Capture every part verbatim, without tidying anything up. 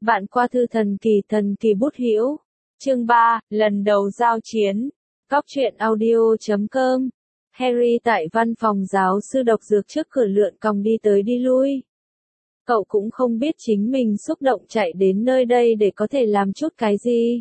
Bạn qua thư thần kỳ thần kỳ bút hữu. Chương ba, lần đầu giao chiến. Góc truyện audio chấm com. Harry tại văn phòng giáo sư độc dược trước cửa lượn còng đi tới đi lui. Cậu cũng không biết chính mình xúc động chạy đến nơi đây để có thể làm chút cái gì.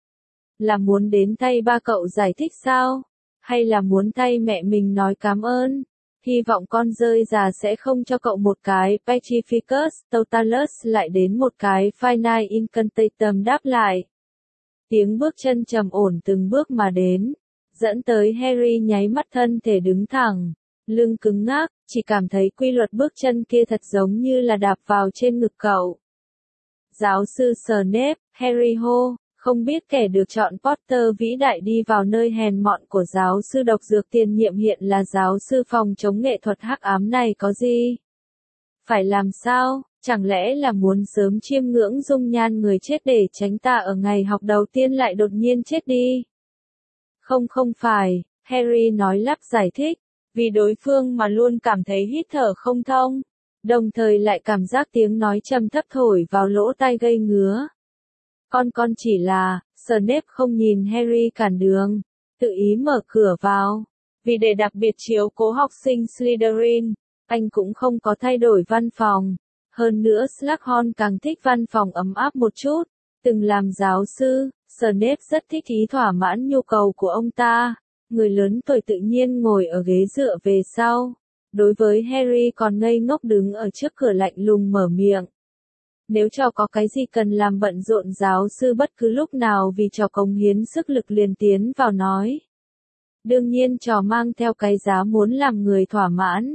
Là muốn đến tay ba cậu giải thích sao? Hay là muốn tay mẹ mình nói cảm ơn? Hy vọng con rơi già sẽ không cho cậu một cái Petrificus Totalus lại đến một cái Finite Incantatum đáp lại. Tiếng bước chân trầm ổn từng bước mà đến, dẫn tới Harry nháy mắt thân thể đứng thẳng, lưng cứng ngắc, chỉ cảm thấy quy luật bước chân kia thật giống như là đạp vào trên ngực cậu. Giáo sư Snape, Harry hô, không biết kẻ được chọn Potter vĩ đại đi vào nơi hèn mọn của giáo sư độc dược tiền nhiệm hiện là giáo sư phòng chống nghệ thuật hắc ám này có gì? Phải làm sao? Chẳng lẽ là muốn sớm chiêm ngưỡng dung nhan người chết để tránh ta ở ngày học đầu tiên lại đột nhiên chết đi? Không không phải, Harry nói lắp giải thích, vì đối phương mà luôn cảm thấy hít thở không thông, đồng thời lại cảm giác tiếng nói trầm thấp thổi vào lỗ tai gây ngứa. Con con chỉ là, Snape không nhìn Harry cản đường, tự ý mở cửa vào. Vì để đặc biệt chiếu cố học sinh Slytherin, anh cũng không có thay đổi văn phòng. Hơn nữa Slughorn càng thích văn phòng ấm áp một chút. Từng làm giáo sư, Snape rất thích ý thỏa mãn nhu cầu của ông ta. Người lớn tuổi tự nhiên ngồi ở ghế dựa về sau. Đối với Harry còn ngây ngốc đứng ở trước cửa lạnh lùng mở miệng. Nếu trò có cái gì cần làm bận rộn giáo sư bất cứ lúc nào vì trò cống hiến sức lực liền tiến vào nói. Đương nhiên trò mang theo cái giá muốn làm người thỏa mãn.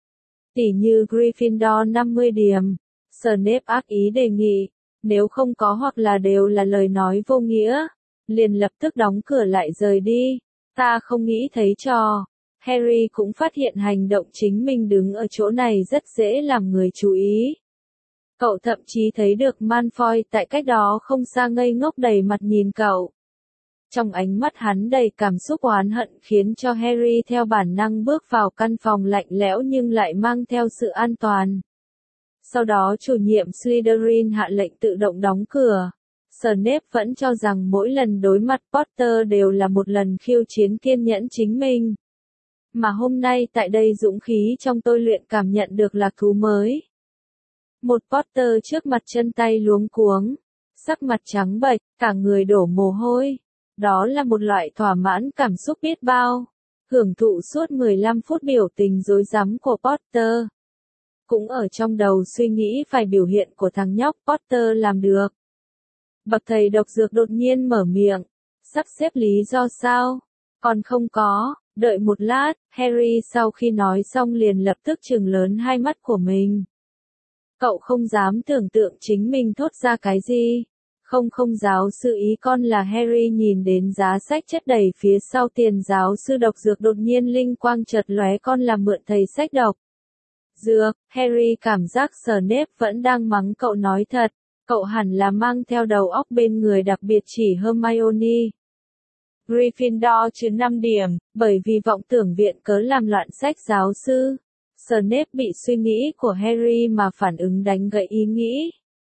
Tỉ như Gryffindor năm mươi điểm. Snape ác ý đề nghị, nếu không có hoặc là đều là lời nói vô nghĩa, liền lập tức đóng cửa lại rời đi. Ta không nghĩ thấy trò. Harry cũng phát hiện hành động chính mình đứng ở chỗ này rất dễ làm người chú ý. Cậu thậm chí thấy được Malfoy tại cách đó không xa ngây ngốc đầy mặt nhìn cậu. Trong ánh mắt hắn đầy cảm xúc oán hận khiến cho Harry theo bản năng bước vào căn phòng lạnh lẽo nhưng lại mang theo sự an toàn. Sau đó chủ nhiệm Slytherin hạ lệnh tự động đóng cửa. Snape vẫn cho rằng mỗi lần đối mặt Potter đều là một lần khiêu chiến kiên nhẫn chính mình. Mà hôm nay tại đây dũng khí trong tôi luyện cảm nhận được lạc thú mới. Một Potter trước mặt chân tay luống cuống, sắc mặt trắng bệch, cả người đổ mồ hôi. Đó là một loại thỏa mãn cảm xúc biết bao. Hưởng thụ suốt mười lăm phút biểu tình rối rắm của Potter. Cũng ở trong đầu suy nghĩ phải biểu hiện của thằng nhóc Potter làm được. Bậc thầy độc dược đột nhiên mở miệng. Sắp xếp lý do sao? Còn không có, đợi một lát, Harry sau khi nói xong liền lập tức trừng lớn hai mắt của mình. Cậu không dám tưởng tượng chính mình thốt ra cái gì. Không không giáo sư ý con là Harry nhìn đến giá sách chất đầy phía sau tiền giáo sư độc dược đột nhiên linh quang chợt lóe con là mượn thầy sách độc. Dược, Harry cảm giác Snape vẫn đang mắng cậu nói thật, cậu hẳn là mang theo đầu óc bên người đặc biệt chỉ Hermione. Gryffindor trừ năm điểm, bởi vì vọng tưởng viện cớ làm loạn sách giáo sư. Snape bị suy nghĩ của Harry mà phản ứng đánh gãy ý nghĩ.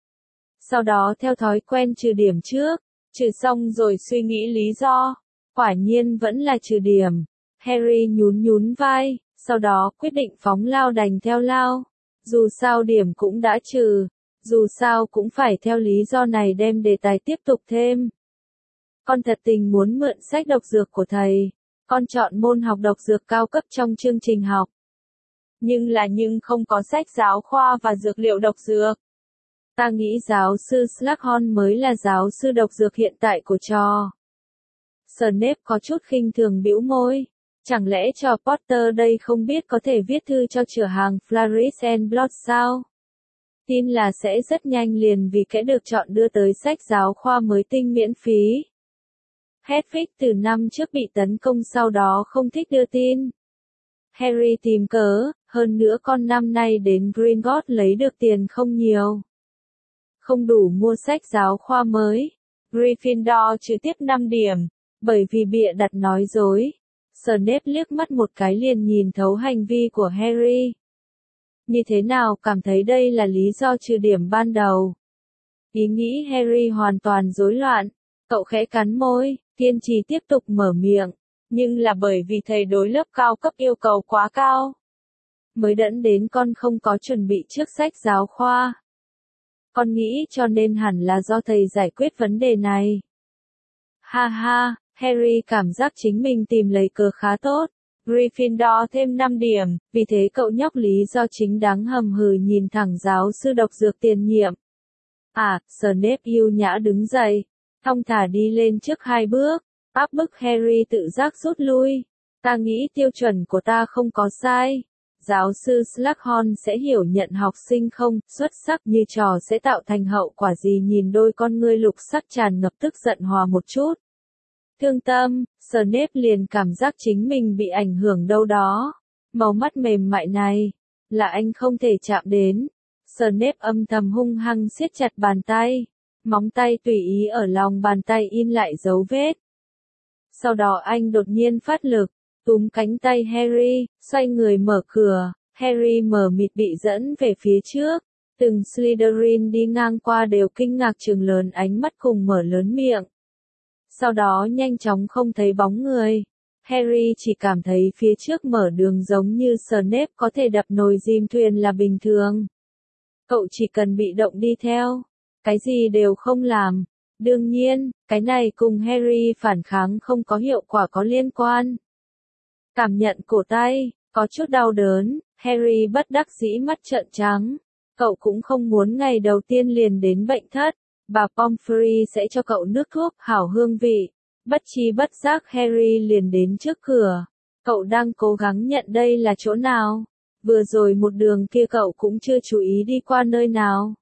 Sau đó theo thói quen trừ điểm trước, trừ xong rồi suy nghĩ lý do. Quả nhiên vẫn là trừ điểm. Harry nhún nhún vai, sau đó quyết định phóng lao đành theo lao. Dù sao điểm cũng đã trừ, dù sao cũng phải theo lý do này đem đề tài tiếp tục thêm. Con thật tình muốn mượn sách độc dược của thầy. Con chọn môn học độc dược cao cấp trong chương trình học. Nhưng là nhưng không có sách giáo khoa và dược liệu độc dược. Ta nghĩ giáo sư Slughorn mới là giáo sư độc dược hiện tại của trò. Snape có chút khinh thường bĩu môi. Chẳng lẽ trò Potter đây không biết có thể viết thư cho cửa hàng Flourish and Blood sao? Tin là sẽ rất nhanh liền vì kẻ được chọn đưa tới sách giáo khoa mới tinh miễn phí. Hedwig từ năm trước bị tấn công sau đó không thích đưa tin. Harry tìm cớ, hơn nữa con năm nay đến Gringotts lấy được tiền không nhiều. Không đủ mua sách giáo khoa mới. Gryffindor trừ tiếp năm điểm, bởi vì bịa đặt nói dối. Snape liếc mắt một cái liền nhìn thấu hành vi của Harry. Như thế nào cảm thấy đây là lý do trừ điểm ban đầu? Ý nghĩ Harry hoàn toàn rối loạn. Cậu khẽ cắn môi, kiên trì tiếp tục mở miệng. Nhưng là bởi vì thầy đối lớp cao cấp yêu cầu quá cao. Mới dẫn đến con không có chuẩn bị trước sách giáo khoa. Con nghĩ cho nên hẳn là do thầy giải quyết vấn đề này. Ha ha, Harry cảm giác chính mình tìm lấy cớ khá tốt. Gryffindor thêm năm điểm, vì thế cậu nhóc lý do chính đáng hầm hừ nhìn thẳng giáo sư độc dược tiền nhiệm. À, Snape yêu nhã đứng dậy, thong thả đi lên trước hai bước, áp bức Harry tự giác rút lui. Ta nghĩ tiêu chuẩn của ta không có sai. Giáo sư Slughorn sẽ hiểu nhận học sinh không xuất sắc như trò sẽ tạo thành hậu quả gì, nhìn đôi con ngươi lục sắc tràn ngập tức giận hòa một chút. Thương tâm, Snape liền cảm giác chính mình bị ảnh hưởng đâu đó. Màu mắt mềm mại này, là anh không thể chạm đến. Snape âm thầm hung hăng siết chặt bàn tay. Móng tay tùy ý ở lòng bàn tay in lại dấu vết. Sau đó anh đột nhiên phát lực, túm cánh tay Harry, xoay người mở cửa. Harry mờ mịt bị dẫn về phía trước. Từng Slytherin đi ngang qua đều kinh ngạc trừng lớn ánh mắt cùng mở lớn miệng. Sau đó nhanh chóng không thấy bóng người. Harry chỉ cảm thấy phía trước mở đường giống như Snape có thể đập nồi dìm thuyền là bình thường. Cậu chỉ cần bị động đi theo. Cái gì đều không làm. Đương nhiên, cái này cùng Harry phản kháng không có hiệu quả có liên quan. Cảm nhận cổ tay, có chút đau đớn, Harry bất đắc dĩ mắt trợn trắng. Cậu cũng không muốn ngày đầu tiên liền đến bệnh thất. Bà Pomfrey sẽ cho cậu nước thuốc hảo hương vị. Bất chi bất giác Harry liền đến trước cửa. Cậu đang cố gắng nhận đây là chỗ nào. Vừa rồi một đường kia cậu cũng chưa chú ý đi qua nơi nào.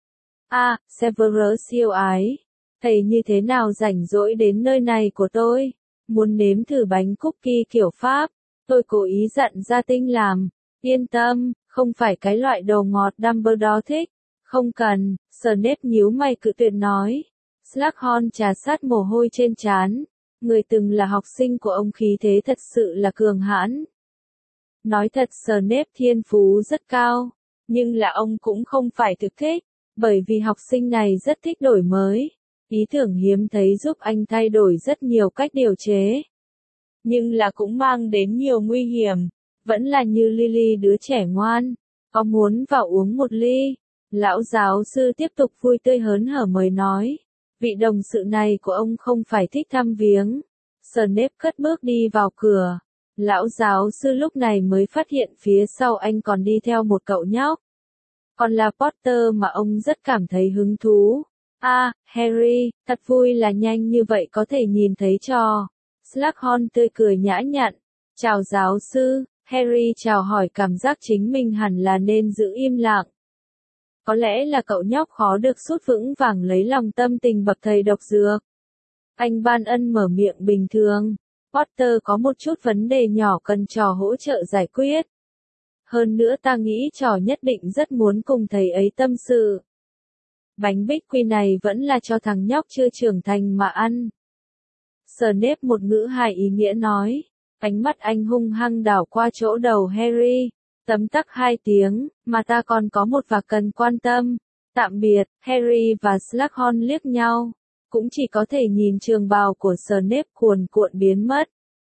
À, Severus yêu ái. Thầy như thế nào rảnh rỗi đến nơi này của tôi? Muốn nếm thử bánh cookie kiểu Pháp. Tôi cố ý dặn gia tinh làm. Yên tâm, không phải cái loại đồ ngọt Dumbledore thích. Không cần, Snape nhíu mày cự tuyệt nói. Slughorn trà sát mồ hôi trên trán. Người từng là học sinh của ông khí thế thật sự là cường hãn. Nói thật Snape thiên phú rất cao, nhưng là ông cũng không phải thực thích, bởi vì học sinh này rất thích đổi mới. Ý tưởng hiếm thấy giúp anh thay đổi rất nhiều cách điều chế. Nhưng là cũng mang đến nhiều nguy hiểm, vẫn là như Lily đứa trẻ ngoan, có muốn vào uống một ly. Lão giáo sư tiếp tục vui tươi hớn hở mới nói, vị đồng sự này của ông không phải thích thăm viếng. Snape cất bước đi vào cửa. Lão giáo sư lúc này mới phát hiện phía sau anh còn đi theo một cậu nhóc. Còn là Potter mà ông rất cảm thấy hứng thú. À, Harry, thật vui là nhanh như vậy có thể nhìn thấy trò. Slughorn tươi cười nhã nhặn. Chào giáo sư, Harry chào hỏi cảm giác chính mình hẳn là nên giữ im lặng. Có lẽ là cậu nhóc khó được sút vững vàng lấy lòng tâm tình bậc thầy độc dược. Anh ban ân mở miệng bình thường. Potter có một chút vấn đề nhỏ cần trò hỗ trợ giải quyết. Hơn nữa ta nghĩ trò nhất định rất muốn cùng thầy ấy tâm sự. Bánh bích quy này vẫn là cho thằng nhóc chưa trưởng thành mà ăn. Snape một ngữ hài ý nghĩa nói. Ánh mắt anh hung hăng đảo qua chỗ đầu Harry. Tấm tắc hai tiếng, mà ta còn có một vài cần quan tâm. Tạm biệt, Harry và Slughorn liếc nhau. Cũng chỉ có thể nhìn trường bào của Snape cuồn cuộn biến mất.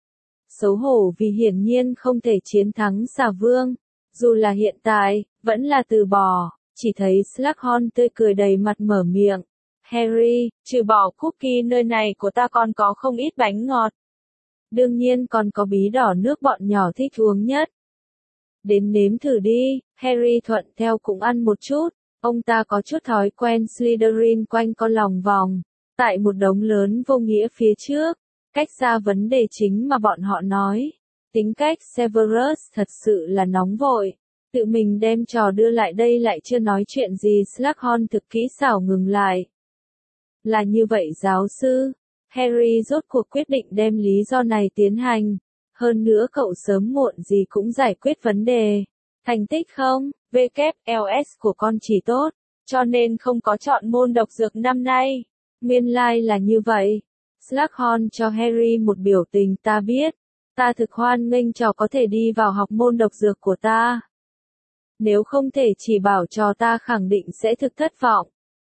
Xấu hổ vì hiển nhiên không thể chiến thắng xà vương. Dù là hiện tại, vẫn là từ bỏ. Chỉ thấy Slughorn tươi cười đầy mặt mở miệng. Harry, trừ bỏ cookie nơi này của ta còn có không ít bánh ngọt. Đương nhiên còn có bí đỏ nước bọn nhỏ thích uống nhất. Đến nếm thử đi, Harry thuận theo cũng ăn một chút. Ông ta có chút thói quen Slytherin quanh co lòng vòng. Tại một đống lớn vô nghĩa phía trước, cách xa vấn đề chính mà bọn họ nói. Tính cách Severus thật sự là nóng vội. Tự mình đem trò đưa lại đây lại chưa nói chuyện gì. Slughorn thực kỹ xảo ngừng lại. Là như vậy giáo sư. Harry rốt cuộc quyết định đem lý do này tiến hành. Hơn nữa cậu sớm muộn gì cũng giải quyết vấn đề. Thành tích không, vê kép lờ ét của con chỉ tốt, cho nên không có chọn môn độc dược năm nay. Nguyên lai like là như vậy. Slughorn cho Harry một biểu tình ta biết. Ta thực hoan nghênh trò có thể đi vào học môn độc dược của ta. Nếu không thể chỉ bảo trò ta khẳng định sẽ thực thất vọng.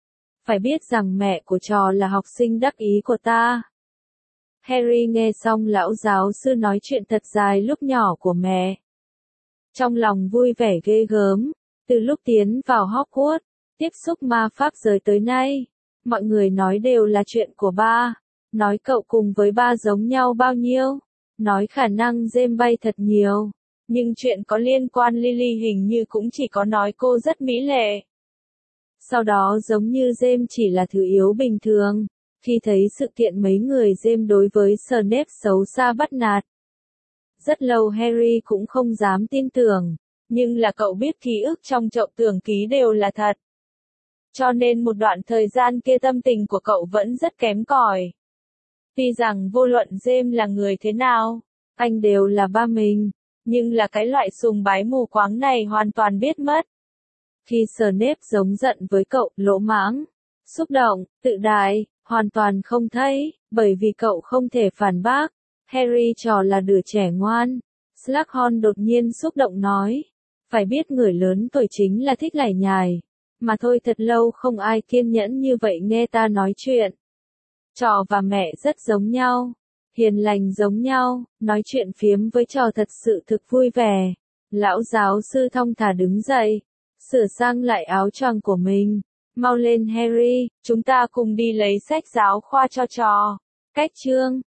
phải biết rằng mẹ của trò là học sinh đắc ý của ta. Harry nghe xong lão giáo sư nói chuyện thật dài lúc nhỏ của mẹ. Trong lòng vui vẻ ghê gớm, từ lúc tiến vào Hogwarts, tiếp xúc ma pháp giới tới nay, mọi người nói đều là chuyện của ba, nói cậu cùng với ba giống nhau bao nhiêu, nói khả năng James bay thật nhiều, nhưng chuyện có liên quan Lily hình như cũng chỉ có nói cô rất mỹ lệ. Sau đó giống như James chỉ là thứ yếu bình thường, khi thấy sự kiện mấy người James đối với Snape xấu xa bắt nạt. Rất lâu Harry cũng không dám tin tưởng, nhưng là cậu biết ký ức trong chậu tường ký đều là thật. Cho nên một đoạn thời gian kia tâm tình của cậu vẫn rất kém cỏi. Tuy rằng vô luận James là người thế nào, anh đều là ba mình, nhưng là cái loại sùng bái mù quáng này hoàn toàn biết mất. Khi Snape giống giận với cậu, lỗ mãng, xúc động, tự đại, hoàn toàn không thấy, bởi vì cậu không thể phản bác. Harry trò là đứa trẻ ngoan. Slughorn đột nhiên xúc động nói, phải biết người lớn tuổi chính là thích lải nhải, mà thôi thật lâu không ai kiên nhẫn như vậy nghe ta nói chuyện. Trò và mẹ rất giống nhau, hiền lành giống nhau, nói chuyện phiếm với trò thật sự thực vui vẻ. Lão giáo sư thong thả đứng dậy, sửa sang lại áo choàng của mình. Mau lên Harry, chúng ta cùng đi lấy sách giáo khoa cho trò. Cách chương